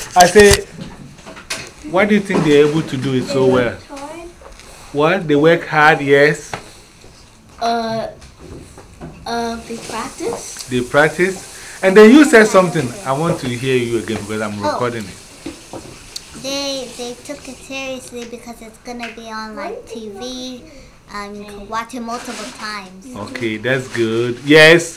I say, why do you think they're able to do it so well? What? They work hard, yes. They practice. They practice. And then you said something. I want to hear you again because I'm recording it. They took it seriously because it's gonna be on like TV. You can watch it multiple times. Okay, that's good. Yes.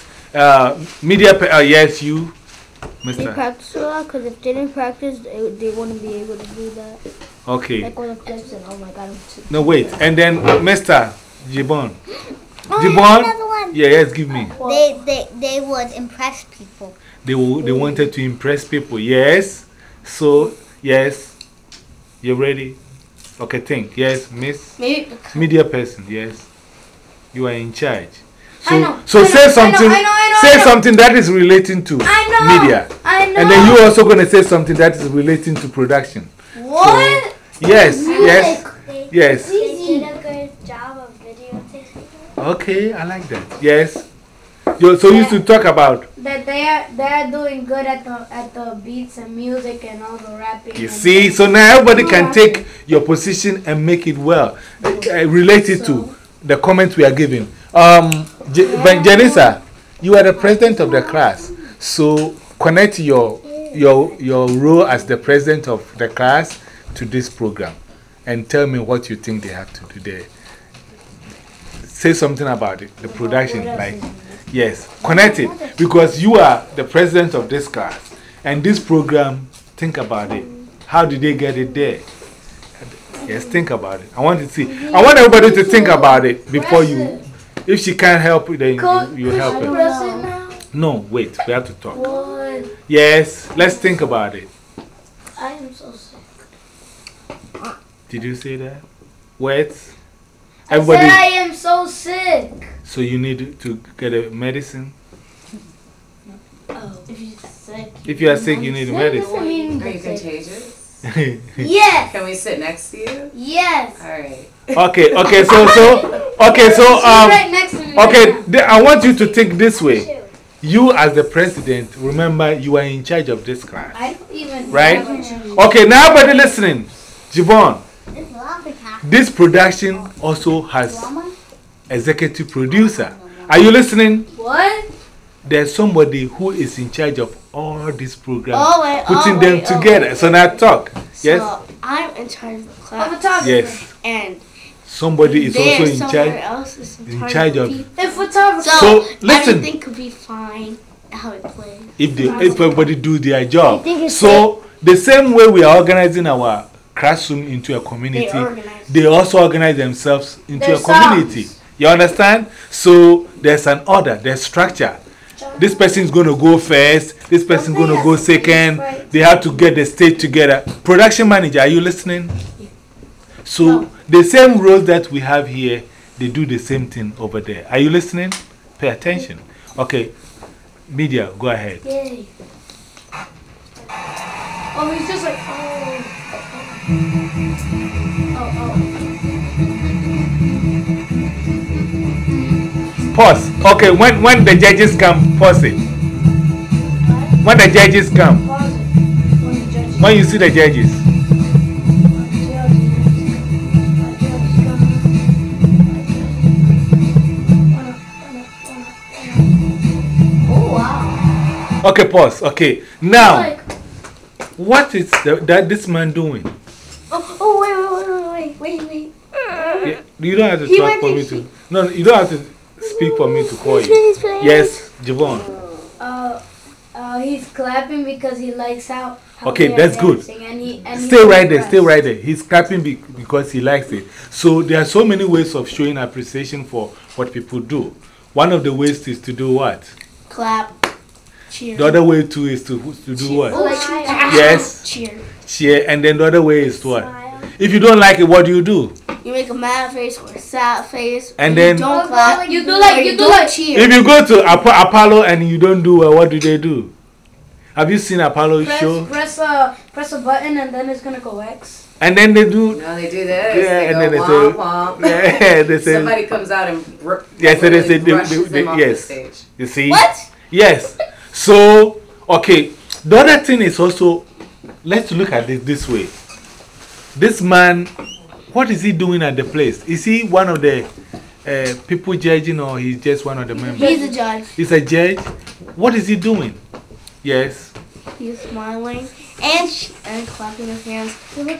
Yes, you, Mister. They practice a lot because if they didn't practice, they wouldn't be able to do that. Okay. Like on the clips and oh my god. No, wait. And then Mr. Jibon. Oh, Jibon? another one. Yeah, yes, give me. They would impress people. They wanted to impress people. Yes. So, yes. You ready? Okay, think. Yes, Miss. Media person. Yes. You are in charge. So say something. Say something that is relating to media. I know. And then you also going to say something that is relating to production. What? So, yes. Yes. Yes. They did a good job of videotaping. Okay, I like that. Yes. So you used to talk about That they're doing good at the beats and music and all the rapping. you see, so now everybody can take your position and make it well, related to the comments we are giving. Janissa, you are the president of the class, so connect your role as the president of the class to this program, and tell me what you think they have to do there. Say something about it, the production, like. Yes, connect it because you are the president of this class. And this program, think about it. How did they get it there? Yes, think about it. I want to see. I want everybody to think about it before you. If she can't help, then you help her. No, wait, we have to talk. Yes, let's think about it. I am so sick. Did you say that? Words? I said I am so sick. So you need to get a medicine? Oh, if you're sick. If you are sick, you need a medicine. Are you contagious? Yes. Can we sit next to you? Yes. All right. Okay, Right next to me. okay, I want you to think this way. You as the president, remember you are in charge of this class. I don't even. Right? Okay, now everybody listening. Javon, this production also has executive producer. Are you listening? What? There's somebody who is in charge of all these programs, putting them together. So now talk. Yes? So I'm in charge of the class. Photographer. Yes. And somebody is also in somewhere charge. else is In charge of. And photographer. So listen. Everything could be fine how it plays. If everybody do their job. think it's So the same way we are organizing our classroom into a community, they also organize themselves into a community. You understand? So there's an order, there's structure. This person is going to go first, this person is going to go second. They have to get the stage together. Production manager, are you listening? So the same roles that we have here, they do the same thing over there. Are you listening? Pay attention. Okay, media, go ahead. Yay. Oh, he's just like, Pause. Okay, when the judges come, pause it. When the judges come, when you see the judges. oh wow. Okay, pause. Okay, now, what is this man doing? Wait. Yeah, you don't have to talk for me to. No, you don't have to speak for me to call you. Yes, Javon. He's clapping because he likes how Okay, we are that's good. dancing and Stay right there, stay right there. He's clapping because he likes it. So there are so many ways of showing appreciation for what people do. One of the ways is to do what? Clap. Cheer. The other way too is to do what? Yes. Cheer. And then the other way is what? If you don't like it, what do? You make a mad face or a sad face. And then you don't clap. You do like cheer. if you go to Apollo and you don't do what do they do? Have you seen Apollo show? Press a button and then it's gonna go X. And then they do. No, they do this. Yeah, they and go then they womp, say. womp. Yeah, they say. Somebody comes out and Yes, so they say. brushes them off the Yes. stage. You see? What? Yes. So, okay. The other thing is also let's look at it this way. This man, what is he doing at the place? Is he one of the people judging, or he's just one of the members? He's a judge. He's a judge? What is he doing? Yes. He's smiling and clapping his hands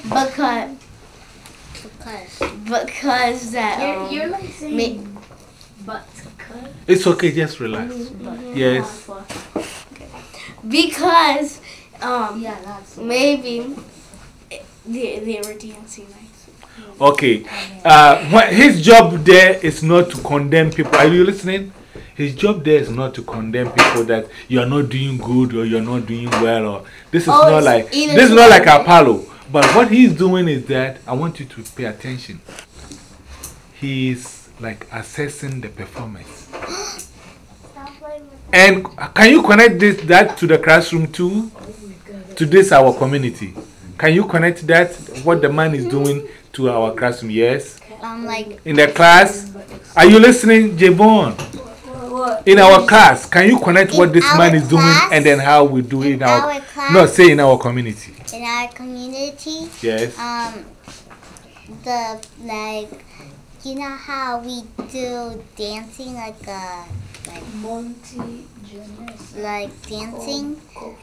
because that You're like saying but It's okay, just relax. Yes. because that's maybe they were dancing like Okay. His job there is not to condemn people. Are you listening? His job there is not to condemn people that you are not doing good or you are not doing well. Or this is not like Apollo. But what he's doing is that I want you to pay attention. He's like assessing the performance. And can you connect that to the classroom too? To this our community. Can you connect that, what the man is doing, to our classroom? Yes? Like, in the class? Are you listening, Javon? In our class, can you connect what this man is doing and then how we do it in our class? No, say in our community. In our community? Yes. You know how we do dancing like dancing?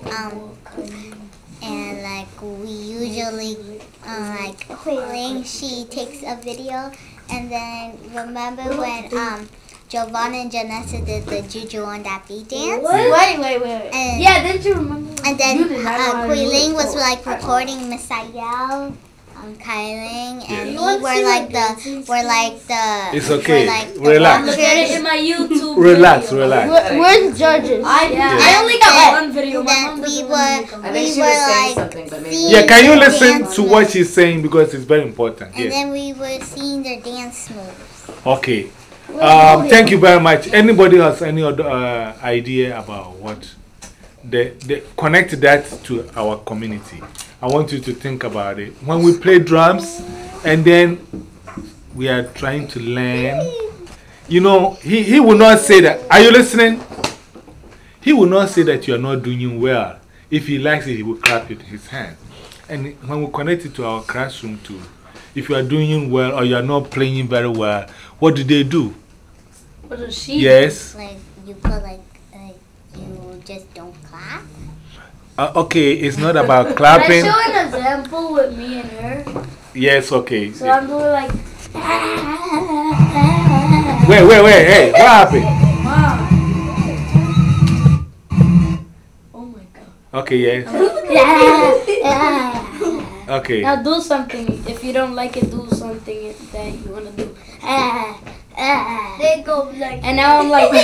And like we usually Ling, she takes a video, and then remember when Jovan and Janessa did the Juju on that beat dance? Wait. And, yeah, didn't you remember? And then Ling was like recording Miss Ayel, Kailing, and we were like the It's okay. Relax. Look at it in my YouTube. Relax. Where's the judges? I only got one video. Then we were I think she was saying something, but maybe. Yeah, can you listen to what she's saying because it's very important? And Yes. then we were seeing their dance moves. Okay. Thank you very much. Anybody has any other idea about what? Connect that to our community. I want you to think about it. When we play drums and then we are trying to learn, you know, he will not say that. Are you listening? He will not say that you are not doing well. If he likes it, he will clap with his hand. And when we connect it to our classroom too, if you are doing well or you are not playing very well, what do they do? What does she? Yes. Like you put you just don't clap. Okay, it's not about clapping. Can I show an example with me and her? Yes, okay. So I'm doing like. Wait, hey, what happened? Wow. Oh my god. Okay, yes. Okay. Now do something. If you don't like it, do something that you want to do. They go like. And now I'm like.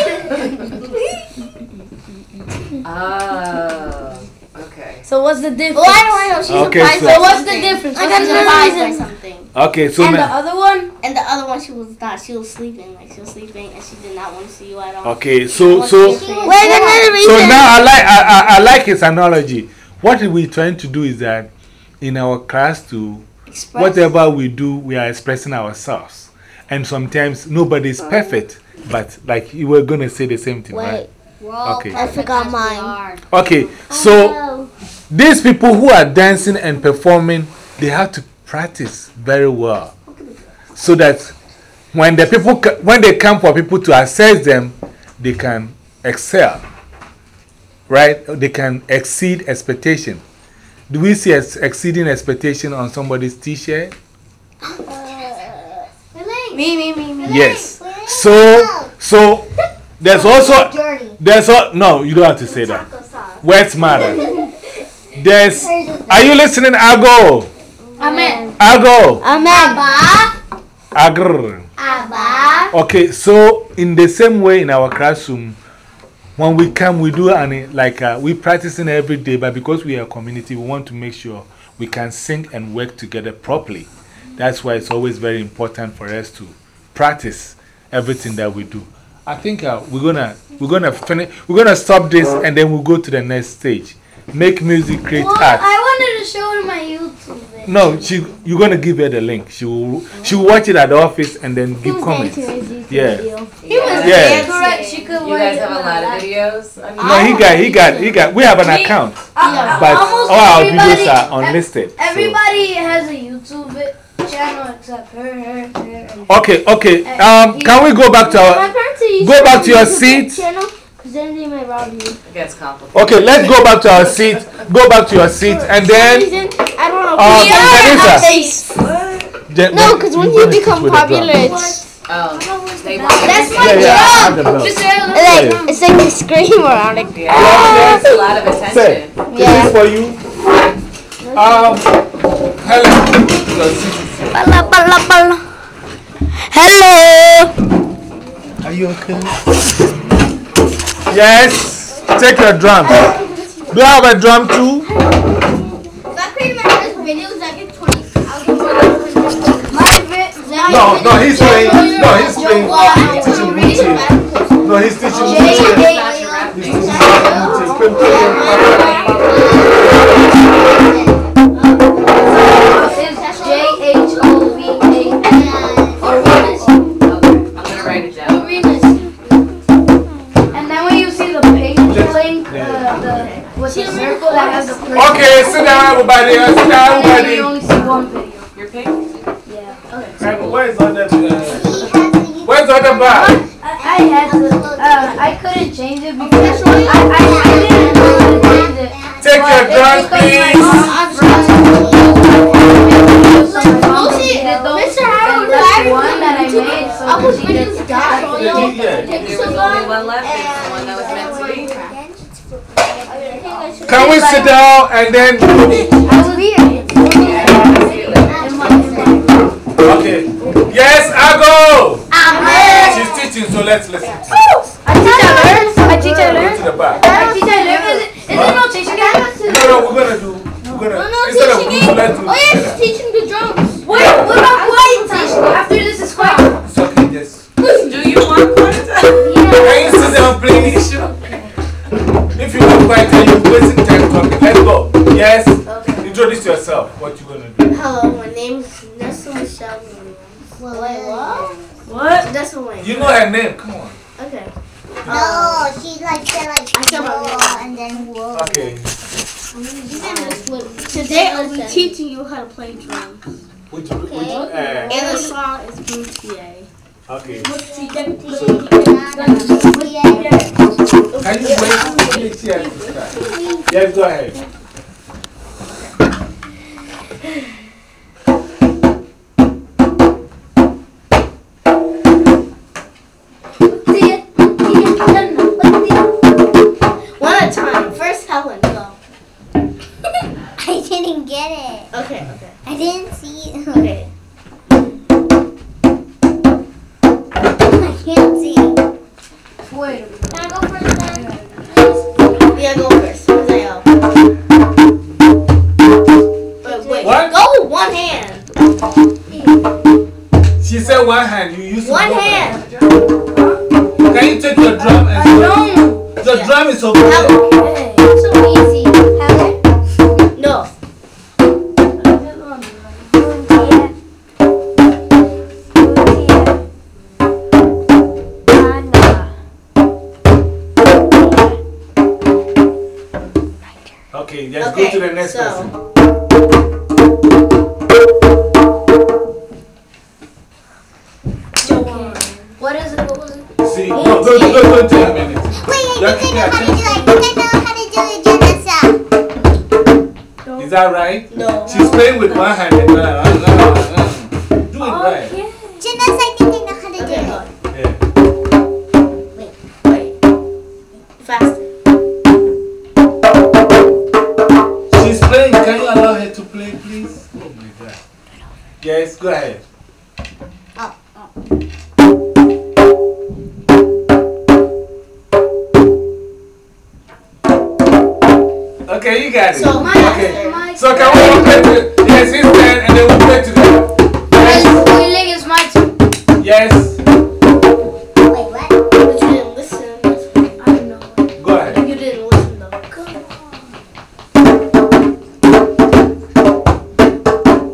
Oh, okay. So what's the difference? Well, I don't know. She's Okay, surprised. so- So what's the difference? Like, What's I'm the surprised difference? by something. Okay, so And the now. other one? And the other one, she was not. She was sleeping. Like, she was sleeping and she did not want to see you at all. Okay, so Wait, another reason. So now I like his analogy. What we're trying to do is that in our class too, whatever we do, we are expressing ourselves. And sometimes nobody's perfect, but like you were going to say the same thing, right? We're all Okay. I forgot perfect as we mine. are. Okay, so these people who are dancing and performing, they have to practice very well. So that when the people when they come for people to assess them, they can excel. Right? They can exceed expectation. Do we see exceeding expectation on somebody's t-shirt? Me. Yes. So there's also no, you don't have to say that. Words matter. Are you listening, Ago? Amen. Ago. Amen. Agr. Okay, so in the same way in our classroom, when we come, we do we practicing every day, but because we are a community, we want to make sure we can sing and work together properly. That's why it's always very important for us to practice everything that we do. I think we're gonna stop this and then we'll go to the next stage. Make music, create Well, art. I wanted to show her my YouTube video. No, you're gonna give her the link. She will watch it at the office and then give comments. Yeah. Yeah. Correct. She could You guys have a lot of videos on No, he got. We have an account, but Almost all our everybody- videos are unlisted. so- Everybody has a YouTube channel except her. Okay. Can we go back to our your seat? Channel, because then they might rob you. It gets complicated. Okay, let's go back to our seat. Go back to your seat, and then I don't know. No, because when you become popular, it's Oh, they That's my I have the bell. it's like a scream around. Like, Yeah, there's a lot of Say, attention. this is for you. Helen, your seat. Hello. Are you okay? Yes. Take your drum. Do you have a drum too? If I create my first videos, I get 20,000. No, he's playing. No, he's playing. Teaching Muti. No, he's teaching Muti. Okay, sit down, everybody. Sit down, everybody. only see one video. Your pick? Where's the other? Where's the other bar? I had to. I couldn't change it because I didn't know how to change it. Take your drums, please. Mr. Howard, that's one that I made. So she did There was only one left. It's the one that was meant to be. Can we sit down and then? Okay. Yes, I go. She's teaching, so let's listen. I teach her Go to the back. Is it no teaching it? No, we're gonna do. Instead of group, let's do. Together. Teaching the drums. Wait, what about quiet time? After this is quiet. It's okay, just. Do you want quiet time? Can you sit down, please? If you want quiet time, you're wasting time talking. Let's go. Yes. Introduce yourself. What you gonna do? Hello, my name is Nessa Michelle Williams. What? Nessa Williams. You know her name. Come on. Okay. No, she like said like said my whoa and then whoa. Okay. Today I'll be teaching you how to play drums. Which And the song is Boutier. okay. Yeah. Can you wait? Yes, go ahead. One at a time. First, Helen, go. I didn't get it. Okay. I didn't see it. Okay. I can't see. Wait. Can I go first then? Yeah, go first. Mazel. Wait. What? Go with one hand. She said one hand. You use One both hand. Can you take your drum and No. the drum is over there. Okay. So easy. Helen? No. Okay, let's go to the next person. What is it? What was it? See, no, go to a minute. Wait, Yeah, I think I yeah, know how to do like, I know how to do it, Janessa. Is that right? No. She's playing with one hand and do it right. Janessa, I think I know how to do it. Yeah. Wait. Faster. She's playing. Can you allow her to play, please? Oh my God. Yes, go ahead. Okay, you got it. So, my okay. turn. So can we all play together? Yes, his turn and then we'll play together. It's my turn. Yes. Wait, what? But you didn't listen. I don't know. Go ahead. You didn't listen though.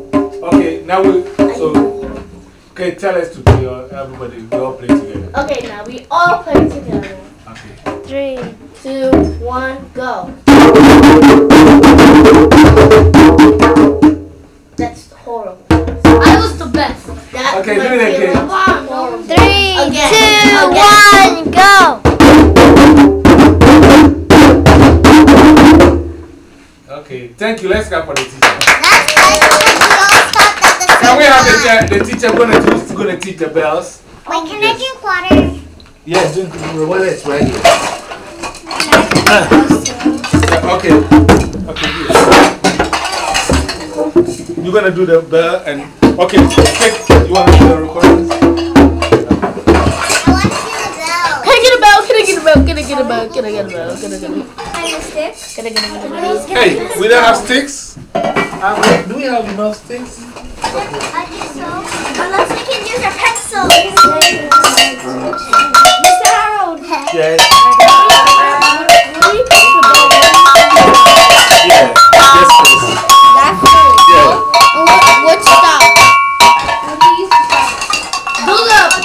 Now okay, tell us to play, everybody, we all play together. Okay, now we all play together. Okay. 3, 2, 1, go. That's horrible. I was the best. That Okay, do it again. 3, 2, 1, go. Okay, thank you. Let's go for the teacher. Can we have the teacher going to teach the bells? Wait, can I drink water? Yes, drink the water is right here. Okay. Okay, good. You're going to do the bell and. Okay, you want to do the recordings? I want to do the bell. Can I get a bell? Can I get a bell? Can I get a bell? Can I get a bell? Can I get a bell? Can I get a stick? Can I get a bell? Hey, we don't have sticks? Do we have enough sticks? I think so. Unless we can use our pencils. Mr. Harold. Yes. Really? Yes. Yes, please. That's good. Yeah. What stop? Do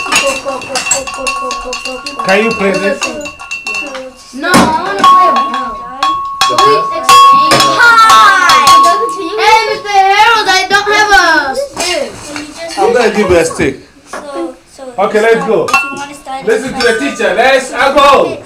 Can you play this? No, I want to play a bell. Hi. Hey, Mr. Harold, I don't have a stick. I'm going to give you a stick. Okay, let's go. Listen to the teacher. Let's go.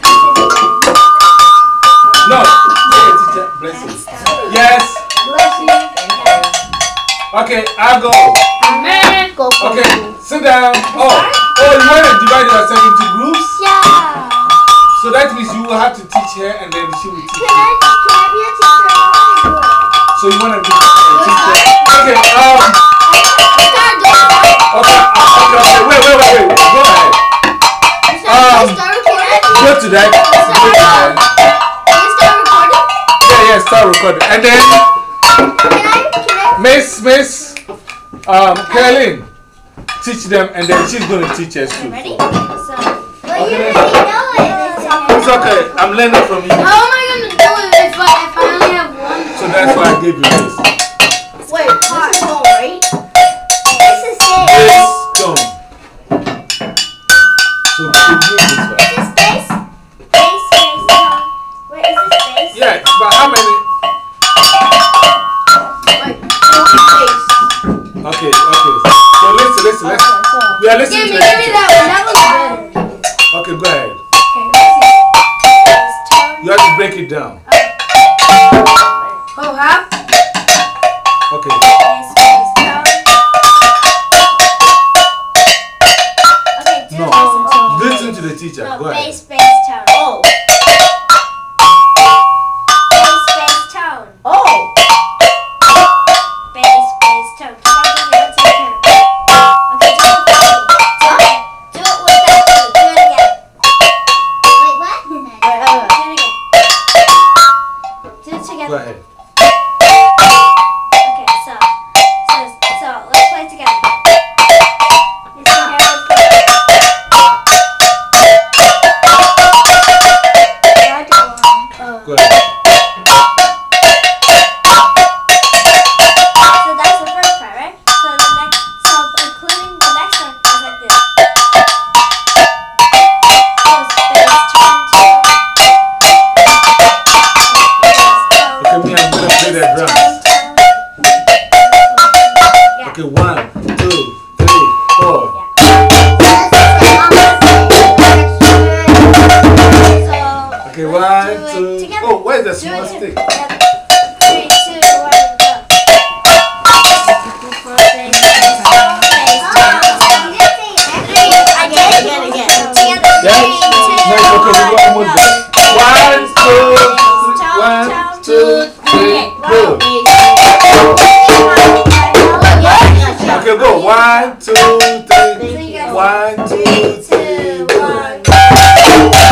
No. Yeah, teacher. Bless you. Yes. Bless you. Okay, I'll go. Man, go. Okay, sit down. Oh, you want to divide yourself into groups? Yeah. So that means you will have to teach her and then she will teach you. Can I be a teacher? So you want to be a teacher? Okay, okay, wait. Go ahead. Go to that. Yeah, start recording. And then, Miss, Caroline, teach them and then she's going to teach us too. Ready? Well, you already know it. It's okay, I'm learning from you. How am I going to do it if I only have one? So that's why I gave you this. Wait, this is all right? This is it. This tone. So keep doing this one. Is this space? Space. Wait, is this space? Yeah, but how many? Wait, space. Okay. So listen. Okay, so. We are listening Give to me the teacher. that one. That was better. Okay, go ahead. Okay, You have to break it down. Oh, half? Okay. No. Listen to the teacher. Go ahead. Space tone. Oh. Space tone. Oh. Space tone. Come on, do it. Let's take care. Okay, do it without me. Do it again. Wait, what? Do it again. Do it together. Go ahead. Okay, so let's play together. Mr. Harold, go. Go ahead. So that's the first part, right? So including the next one is like this. Okay, me, I'm going to play the drums. Okay, 1, 2, 3, 4. Okay, 1, 2. Oh, where's the small stick? 3, 2, 1, go. Yeah? Nice, okay, we got one more. 1, 2, 3, go. Okay, go. 1, 2, 3. 1, 2, 3, 1.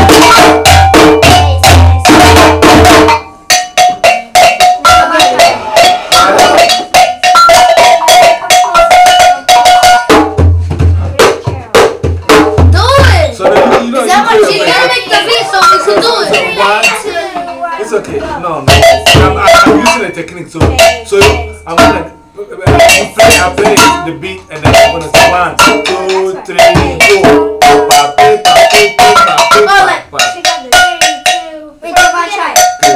So that you know, She's gonna make the beat so we can do it. It's okay. No. I'm using a technique. So I'm gonna You play, I play the beat, and then I'm gonna say 1, 2, 3, 4. Pa-pa-pa-pa-pa-pa-pa. Wait, go on, try.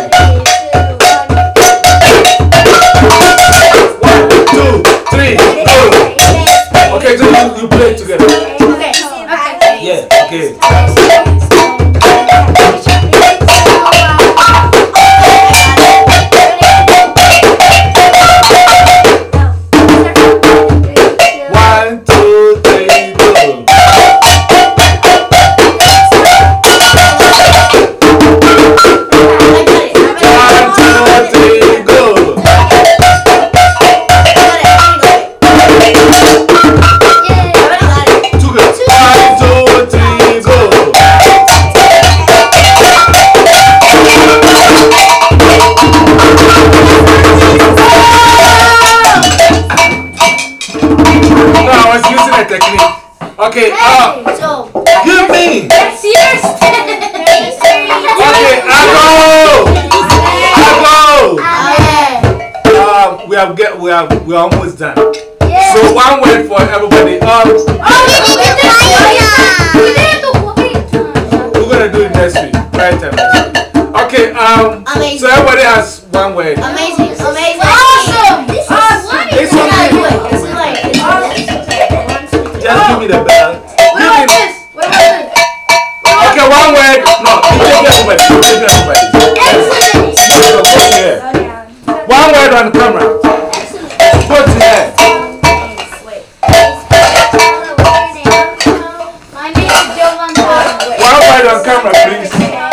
1, 2, 3, go. Okay, so you play it together. Okay. Yeah, okay. One, two, three, go. One, two, three, go. Two good. 1, 2, 3, go. No, I was using a technique. Okay, give me. That's yours. Okay, I go. We're almost done. So 1 word for everybody. We're gonna do it next week. Right time next week. Okay, so everybody has 1 word. Amazing. Awesome. It's okay. Just give me the bell. Give me. What about this? Okay, 1 word. No, take everybody. Take everybody. Okay. 1 word on camera. Go to here. My name is Jovan. 1 word on camera, please.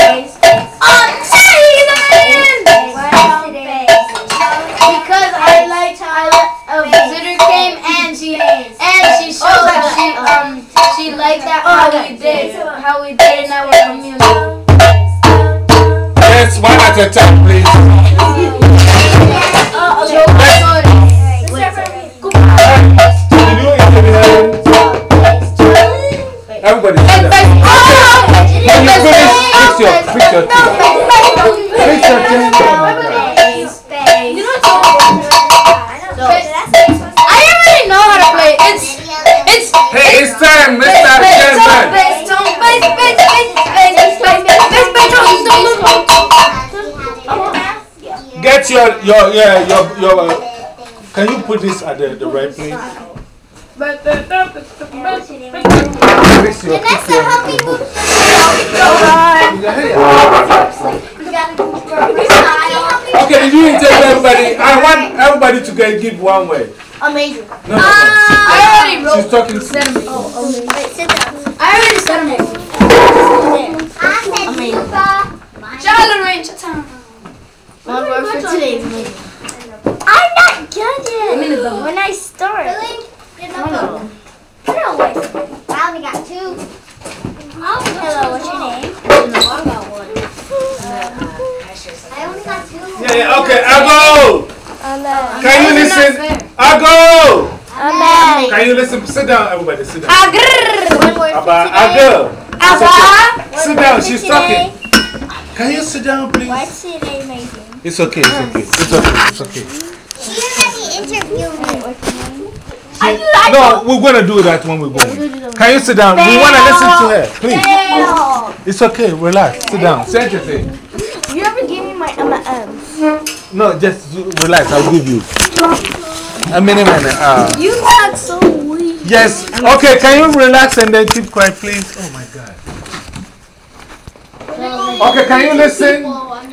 Because a visitor came and she showed that she liked that how we did in our community. Yes, 1 at a time, please. Did you interview? Everybody sit down. When you finish, fix your teeth. Fix your teeth. Oh my God. I didn't really know how to play. It's Hey, it's time. Let's start again. Get your can you put this at the right place? Fix your Okay, did you interview everybody? I want everybody to give 1 word. Amazing. No. I already wrote. She's talking. Wait, sit down. I already said them. One word for today is amazing. I'm not done yet. When I start. Hello. I only got 2. Hello, what's your name? I got one. I only got 2. Yeah, okay, I go. Can you listen? I go. Can you listen? Sit down, everybody. Sit down. One word for today. Sit down. She's talking. Can you sit down, please? What's today amazing? It's okay. It's okay. You already interviewed me. No, we're gonna do that when we go. Can you sit down? We wanna listen to her, please. It's okay. Relax. Sit down. Say your thing. You ever gave me my No, just relax. I'll give you a minute. You got so weak. Yes. Okay. Can you relax and then keep quiet, please? Oh my God. Okay. Can you listen?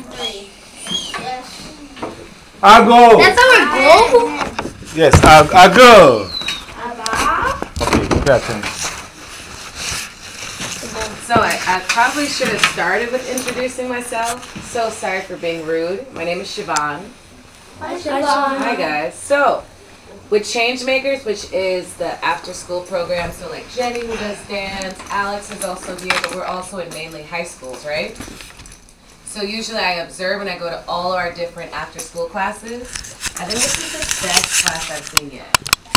I go. That's our goal. Yes. I go. Okay. Pay attention. So I probably should have started with introducing myself. So sorry for being rude. My name is Siobhan. Hi guys. So with Changemakers, which is the after school program, so like Jenny who does dance, Alex is also here, but we're also in mainly high schools, right? So usually I observe and I go to all our different after school classes. I think this is the best class I've seen yet.